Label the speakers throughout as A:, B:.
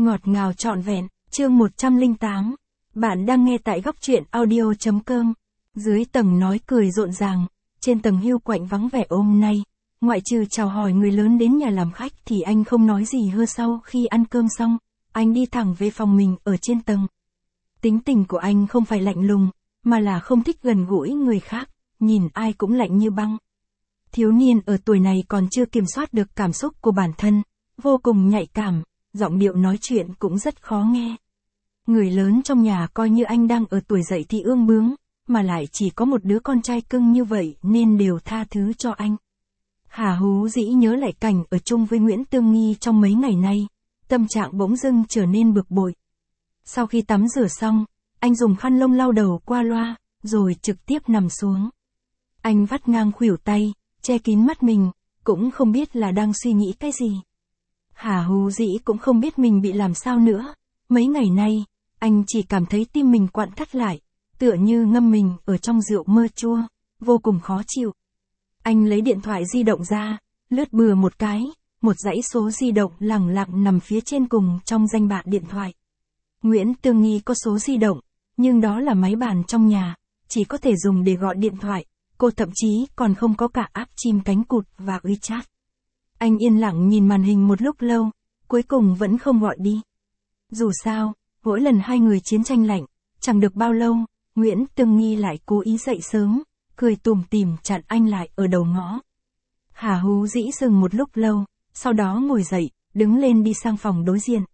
A: Ngọt ngào trọn vẹn, chương 108. Bạn đang nghe tại góc truyện audio.com. Dưới tầng nói cười rộn ràng, trên tầng hiu quạnh vắng vẻ hôm nay. Ngoại trừ chào hỏi người lớn đến nhà làm khách thì anh không nói gì hơn. Sau khi ăn cơm xong, anh đi thẳng về phòng mình ở trên tầng. Tính tình của anh không phải lạnh lùng, mà là không thích gần gũi người khác, nhìn ai cũng lạnh như băng. Thiếu niên ở tuổi này còn chưa kiểm soát được cảm xúc của bản thân, vô cùng nhạy cảm, giọng điệu nói chuyện cũng rất khó nghe. Người lớn trong nhà coi như anh đang ở tuổi dậy thì ương bướng, mà lại chỉ có một đứa con trai cưng như vậy nên đều tha thứ cho anh. Hà Hú dĩ nhớ lại cảnh ở chung với Nguyễn Tương Nghi trong mấy ngày nay, tâm trạng bỗng dưng trở nên bực bội. Sau khi tắm rửa xong, anh dùng khăn lông lau đầu qua loa, rồi trực tiếp nằm xuống. Anh vắt ngang khuỷu tay, che kín mắt mình, cũng không biết là đang suy nghĩ cái gì. Hà Hú dĩ cũng không biết mình bị làm sao nữa, mấy ngày nay, anh chỉ cảm thấy tim mình quặn thắt lại, tựa như ngâm mình ở trong rượu mơ chua, vô cùng khó chịu. Anh lấy điện thoại di động ra, lướt bừa một cái, một dãy số di động lẳng lặng nằm phía trên cùng trong danh bạ điện thoại. Nguyễn Tương Nghi có số di động, nhưng đó là máy bàn trong nhà, chỉ có thể dùng để gọi điện thoại, cô thậm chí còn không có cả app chim cánh cụt và WeChat. Anh yên lặng nhìn màn hình một lúc lâu, cuối cùng vẫn không gọi đi. Dù sao, mỗi lần hai người chiến tranh lạnh, chẳng được bao lâu, Nguyễn Tương Nghi lại cố ý dậy sớm, cười tủm tỉm chặn anh lại ở đầu ngõ. Hà Hú dĩ dừng một lúc lâu, sau đó ngồi dậy, đứng lên đi sang phòng đối diện.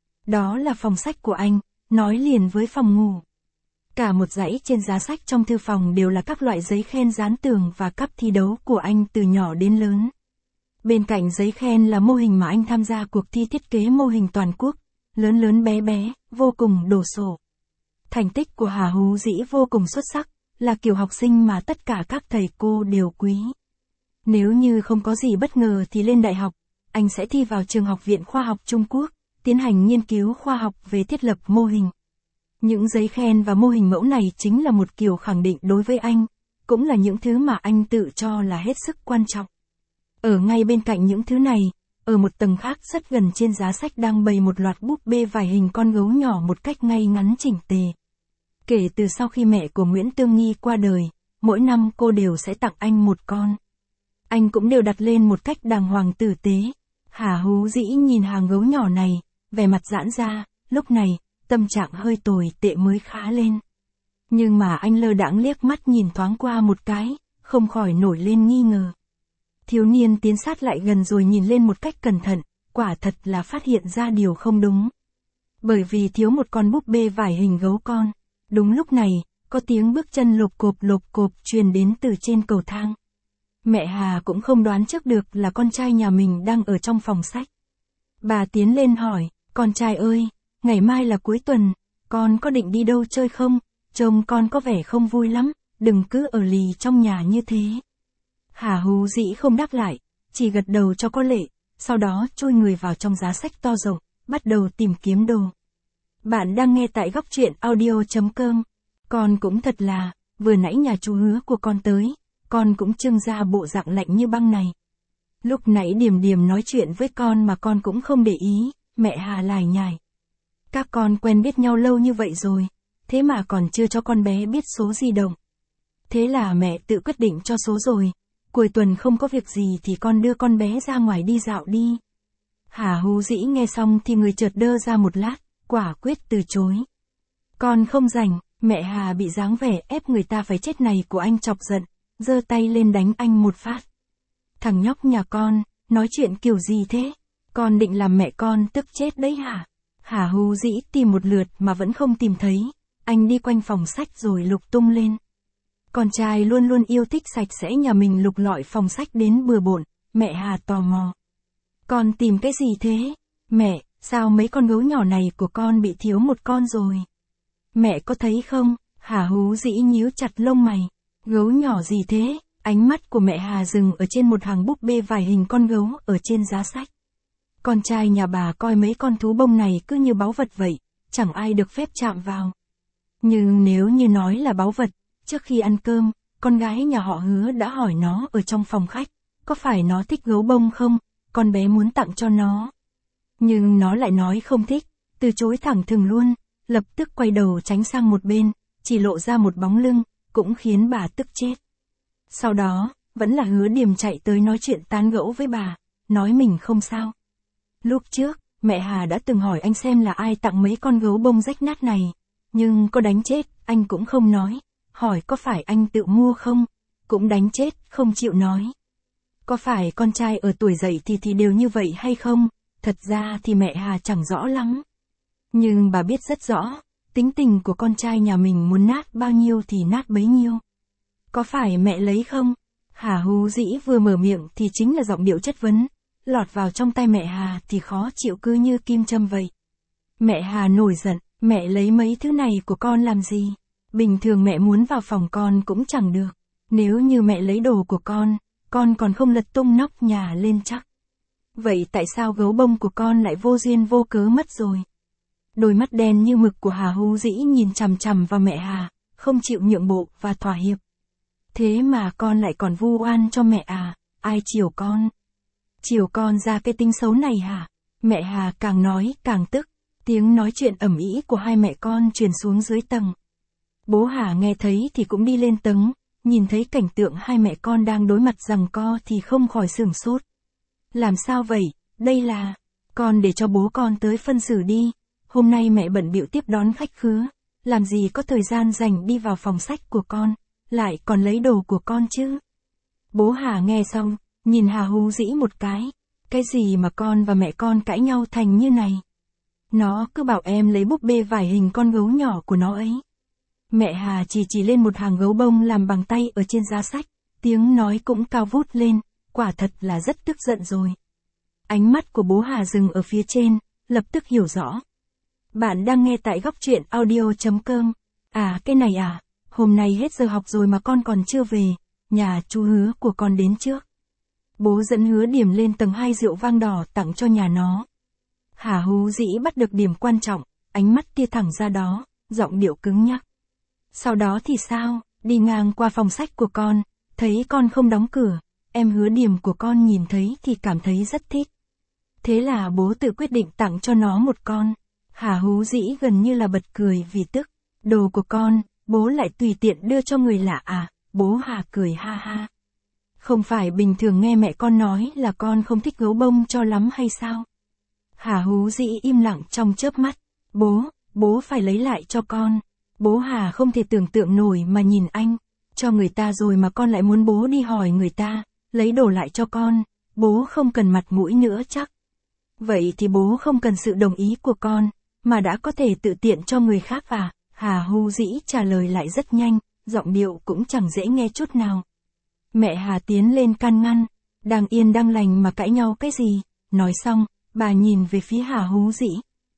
A: Đó là phòng sách của anh, nói liền với phòng ngủ. Cả một dãy trên giá sách trong thư phòng đều là các loại giấy khen dán tường và cúp thi đấu của anh từ nhỏ đến lớn. Bên cạnh giấy khen là mô hình mà anh tham gia cuộc thi thiết kế mô hình toàn quốc, lớn lớn bé bé, vô cùng đồ sộ. Thành tích của Hà Hú dĩ vô cùng xuất sắc, là kiểu học sinh mà tất cả các thầy cô đều quý. Nếu như không có gì bất ngờ thì lên đại học, anh sẽ thi vào trường Học viện Khoa học Trung Quốc, tiến hành nghiên cứu khoa học về thiết lập mô hình. Những giấy khen và mô hình mẫu này chính là một kiểu khẳng định đối với anh, cũng là những thứ mà anh tự cho là hết sức quan trọng. Ở ngay bên cạnh những thứ này, ở một tầng khác rất gần trên giá sách đang bày một loạt búp bê vài hình con gấu nhỏ một cách ngay ngắn chỉnh tề. Kể từ sau khi mẹ của Nguyễn Tương Nghi qua đời, mỗi năm cô đều sẽ tặng anh một con. Anh cũng đều đặt lên một cách đàng hoàng tử tế. Hà Hú dĩ nhìn hàng gấu nhỏ này, vẻ mặt giãn ra, lúc này, tâm trạng hơi tồi tệ mới khá lên. Nhưng mà anh lơ đãng liếc mắt nhìn thoáng qua một cái, không khỏi nổi lên nghi ngờ. Thiếu niên tiến sát lại gần rồi nhìn lên một cách cẩn thận, quả thật là phát hiện ra điều không đúng. Bởi vì thiếu một con búp bê vải hình gấu con. Đúng lúc này, có tiếng bước chân lộp cộp truyền đến từ trên cầu thang. Mẹ Hà cũng không đoán trước được là con trai nhà mình đang ở trong phòng sách. Bà tiến lên hỏi, con trai ơi, ngày mai là cuối tuần, con có định đi đâu chơi không? Trông con có vẻ không vui lắm, đừng cứ ở lì trong nhà như thế. Hà Hú dĩ không đáp lại, chỉ gật đầu cho có lệ, sau đó chui người vào trong giá sách to rộng, bắt đầu tìm kiếm đồ. Bạn đang nghe tại góc truyện audio.com. Con cũng thật là, vừa nãy nhà chú Hứa của con tới, con cũng trưng ra bộ dạng lạnh như băng này. Lúc nãy Điềm Điềm nói chuyện với con mà con cũng không để ý, mẹ Hà lải nhải. Các con quen biết nhau lâu như vậy rồi, thế mà còn chưa cho con bé biết số di động. Thế là mẹ tự quyết định cho số rồi, cuối tuần không có việc gì thì con đưa con bé ra ngoài đi dạo đi. Hà Hú dĩ nghe xong thì người chợt đơ ra một lát, quả quyết từ chối. Con không rảnh, mẹ Hà bị dáng vẻ ép người ta phải chết này của anh chọc giận, giơ tay lên đánh anh một phát. Thằng nhóc nhà con, nói chuyện kiểu gì thế? Con định làm mẹ con tức chết đấy hả? Hà Hú dĩ tìm một lượt mà vẫn không tìm thấy, anh đi quanh phòng sách rồi lục tung lên. Con trai luôn luôn yêu thích sạch sẽ nhà mình lục lọi phòng sách đến bừa bộn, mẹ Hà tò mò. Con tìm cái gì thế? Mẹ, sao mấy con gấu nhỏ này của con bị thiếu một con rồi? Mẹ có thấy không? Hà Hú dĩ nhíu chặt lông mày. Gấu nhỏ gì thế? Ánh mắt của mẹ Hà dừng ở trên một hàng búp bê vài hình con gấu ở trên giá sách. Con trai nhà bà coi mấy con thú bông này cứ như báu vật vậy, chẳng ai được phép chạm vào. Nhưng nếu như nói là báu vật, trước khi ăn cơm, con gái nhà họ Hứa đã hỏi nó ở trong phòng khách, có phải nó thích gấu bông không, con bé muốn tặng cho nó. Nhưng nó lại nói không thích, từ chối thẳng thừng luôn, lập tức quay đầu tránh sang một bên, chỉ lộ ra một bóng lưng, cũng khiến bà tức chết. Sau đó, vẫn là Hứa Điềm chạy tới nói chuyện tán gẫu với bà, nói mình không sao. Lúc trước, mẹ Hà đã từng hỏi anh xem là ai tặng mấy con gấu bông rách nát này, nhưng có đánh chết, anh cũng không nói. Hỏi có phải anh tự mua không, cũng đánh chết, không chịu nói. Có phải con trai ở tuổi dậy thì đều như vậy hay không, thật ra thì mẹ Hà chẳng rõ lắm. Nhưng bà biết rất rõ, tính tình của con trai nhà mình muốn nát bao nhiêu thì nát bấy nhiêu. Có phải mẹ lấy không? Hà Hú Dĩ vừa mở miệng thì chính là giọng điệu chất vấn, lọt vào trong tai mẹ Hà thì khó chịu cứ như kim châm vậy. Mẹ Hà nổi giận, mẹ lấy mấy thứ này của con làm gì? Bình thường mẹ muốn vào phòng con cũng chẳng được. Nếu như mẹ lấy đồ của con còn không lật tung nóc nhà lên chắc. Vậy tại sao gấu bông của con lại vô duyên vô cớ mất rồi? Đôi mắt đen như mực của Hà Hú Dĩ nhìn chằm chằm vào mẹ Hà, không chịu nhượng bộ và thỏa hiệp. Thế mà con lại còn vu oan cho mẹ à? Ai chiều con? Chiều con ra cái tính xấu này hả? Mẹ Hà càng nói càng tức, tiếng nói chuyện ầm ĩ của hai mẹ con truyền xuống dưới tầng. Bố Hà nghe thấy thì cũng đi lên tầng, nhìn thấy cảnh tượng hai mẹ con đang đối mặt giằng co thì không khỏi sửng sốt. Làm sao vậy, đây là... Con để cho bố con tới phân xử đi, hôm nay mẹ bận bịu tiếp đón khách khứa, làm gì có thời gian dành đi vào phòng sách của con, lại còn lấy đồ của con chứ. Bố Hà nghe xong, nhìn Hà Hú Dĩ một cái gì mà con và mẹ con cãi nhau thành như này. Nó cứ bảo em lấy búp bê vải hình con gấu nhỏ của nó ấy. Mẹ Hà chỉ lên một hàng gấu bông làm bằng tay ở trên giá sách, tiếng nói cũng cao vút lên, quả thật là rất tức giận rồi. Ánh mắt của bố Hà dừng ở phía trên, lập tức hiểu rõ. Bạn đang nghe tại góc truyện audio.com. À cái này à, hôm nay hết giờ học rồi mà con còn chưa về, nhà chú Hứa của con đến trước. Bố dẫn Hứa Điềm lên tầng 2 rượu vang đỏ tặng cho nhà nó. Hà Hú Dĩ bắt được điểm quan trọng, ánh mắt tia thẳng ra đó, giọng điệu cứng nhắc. Sau đó thì sao, đi ngang qua phòng sách của con, thấy con không đóng cửa, em Hứa Điềm của con nhìn thấy thì cảm thấy rất thích. Thế là bố tự quyết định tặng cho nó một con. Hà Hú Dĩ gần như là bật cười vì tức. Đồ của con, bố lại tùy tiện đưa cho người lạ à? Bố Hà cười ha ha. Không phải bình thường nghe mẹ con nói là con không thích gấu bông cho lắm hay sao? Hà Hú Dĩ im lặng trong chớp mắt. Bố phải lấy lại cho con. Bố Hà không thể tưởng tượng nổi mà nhìn anh. Cho người ta rồi mà con lại muốn bố đi hỏi người ta, lấy đồ lại cho con. Bố không cần mặt mũi nữa chắc. Vậy thì bố không cần sự đồng ý của con, mà đã có thể tự tiện cho người khác à? Hà Hú Dĩ trả lời lại rất nhanh, giọng điệu cũng chẳng dễ nghe chút nào. Mẹ Hà tiến lên can ngăn, đang yên đang lành mà cãi nhau cái gì? Nói xong, bà nhìn về phía Hà Hú Dĩ.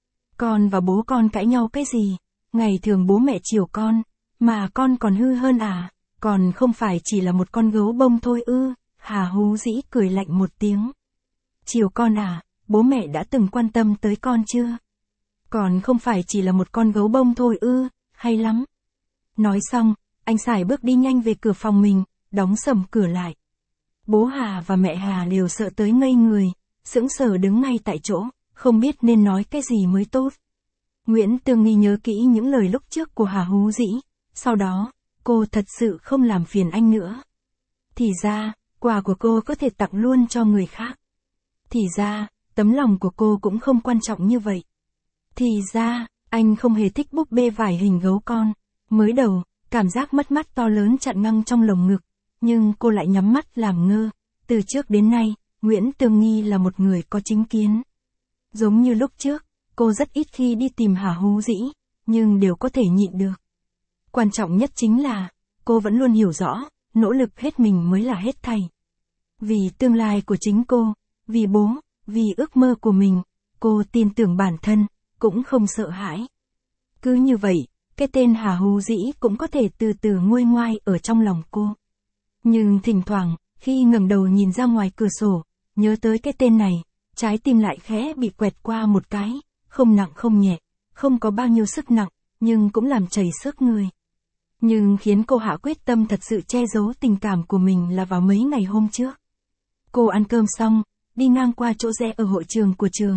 A: Con và bố con cãi nhau cái gì? Ngày thường bố mẹ chiều con, mà con còn hư hơn à? Còn không phải chỉ là một con gấu bông thôi ư? Hà Hú Dĩ cười lạnh một tiếng. Chiều con à? Bố mẹ đã từng quan tâm tới con chưa? Còn không phải chỉ là một con gấu bông thôi ư? Hay lắm. Nói xong, anh sải bước đi nhanh về cửa phòng mình, đóng sầm cửa lại. Bố Hà và mẹ Hà đều sợ tới ngây người, sững sờ đứng ngay tại chỗ, không biết nên nói cái gì mới tốt. Nguyễn Tương Nghi nhớ kỹ những lời lúc trước của Hà Hú Dĩ, sau đó, cô thật sự không làm phiền anh nữa. Thì ra, quà của cô có thể tặng luôn cho người khác. Thì ra, tấm lòng của cô cũng không quan trọng như vậy. Thì ra, anh không hề thích búp bê vải hình gấu con. Mới đầu, cảm giác mất mát to lớn chặn ngang trong lồng ngực, nhưng cô lại nhắm mắt làm ngơ. Từ trước đến nay, Nguyễn Tương Nghi là một người có chính kiến. Giống như lúc trước, cô rất ít khi đi tìm Hà Hú Dĩ, nhưng đều có thể nhịn được. Quan trọng nhất chính là, cô vẫn luôn hiểu rõ, nỗ lực hết mình mới là hết thảy. Vì tương lai của chính cô, vì bố, vì ước mơ của mình, cô tin tưởng bản thân, cũng không sợ hãi. Cứ như vậy, cái tên Hà Hú Dĩ cũng có thể từ từ nguôi ngoai ở trong lòng cô. Nhưng thỉnh thoảng, khi ngẩng đầu nhìn ra ngoài cửa sổ, nhớ tới cái tên này, trái tim lại khẽ bị quẹt qua một cái, không nặng không nhẹ, không có bao nhiêu sức nặng, nhưng cũng làm chảy xước người. Nhưng khiến cô hạ quyết tâm thật sự che giấu tình cảm của mình là vào mấy ngày hôm trước. Cô ăn cơm xong, đi ngang qua chỗ rẽ ở hội trường của trường,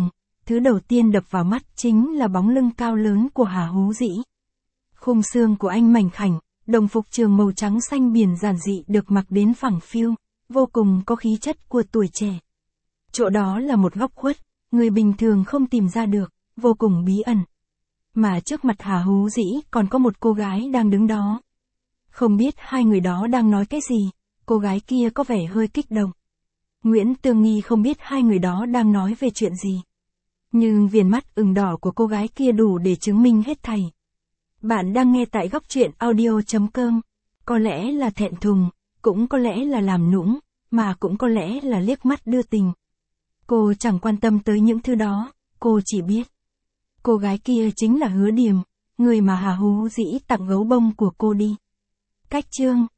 A: thứ đầu tiên đập vào mắt chính là bóng lưng cao lớn của Hà Hú Dĩ. Khung xương của anh mảnh khảnh, đồng phục trường màu trắng xanh biển giản dị được mặc đến phẳng phiu, vô cùng có khí chất của tuổi trẻ. Chỗ đó là một góc khuất, người bình thường không tìm ra được, vô cùng bí ẩn. Mà trước mặt Hà Hú Dĩ còn có một cô gái đang đứng đó. Không biết hai người đó đang nói cái gì, cô gái kia có vẻ hơi kích động. Nguyễn Tương Nghi không biết hai người đó đang nói về chuyện gì. Nhưng viền mắt ửng đỏ của cô gái kia đủ để chứng minh hết thảy. Bạn đang nghe tại góc truyện audio.com. Có lẽ là thẹn thùng, cũng có lẽ là làm nũng, mà cũng có lẽ là liếc mắt đưa tình. Cô chẳng quan tâm tới những thứ đó, cô chỉ biết. Cô gái kia chính là Hứa Điềm, người mà Hà Hú Dĩ tặng gấu bông của cô đi. Cách chương